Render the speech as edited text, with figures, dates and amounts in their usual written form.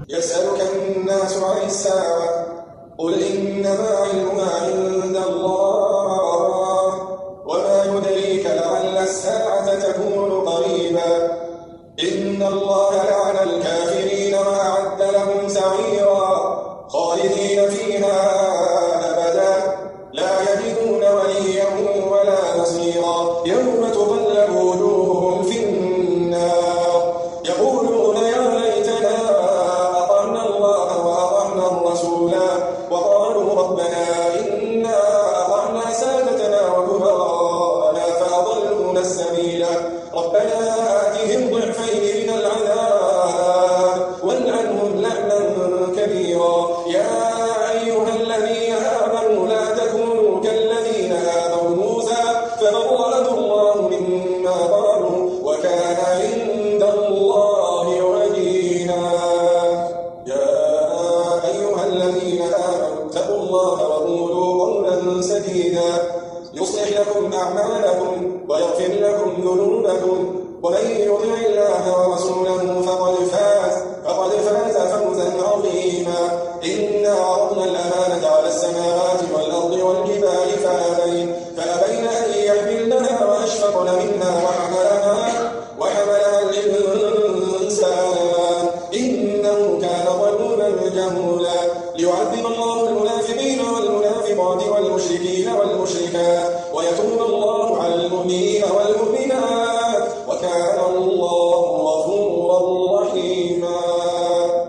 يسألك الناس عن الساعة قل إنما علمها عند الله وما يدريك لعل الساعة تكون قريبا إن الله لعن الكافرين وأعد لهم سعيرا خالدين فيها أبدا لا يجدون وليا ولا نصيرا يوم تقلب وجوههم في النار يقولون يا ليتنا أطعنا الله وأطعنا الرسولا وقالوا ربنا إنا أطعنا سادتنا وكبراءنا فأضلونا السبيلا ربنا آتهم ضعفين من العذاب والعنهم لعنا كبيرا يا أيها الذين آمنوا لا تكونوا كالذين آذوا موسى فبرأه الله مما قالوا وكان عند الله وجيها يا أيها الذين آمنوا اتقوا الله وقولوا قولا سديدا يصلح لكم أعمالكم ويغفر لكم ذنوبكم ومن يطع الله ورسوله فقد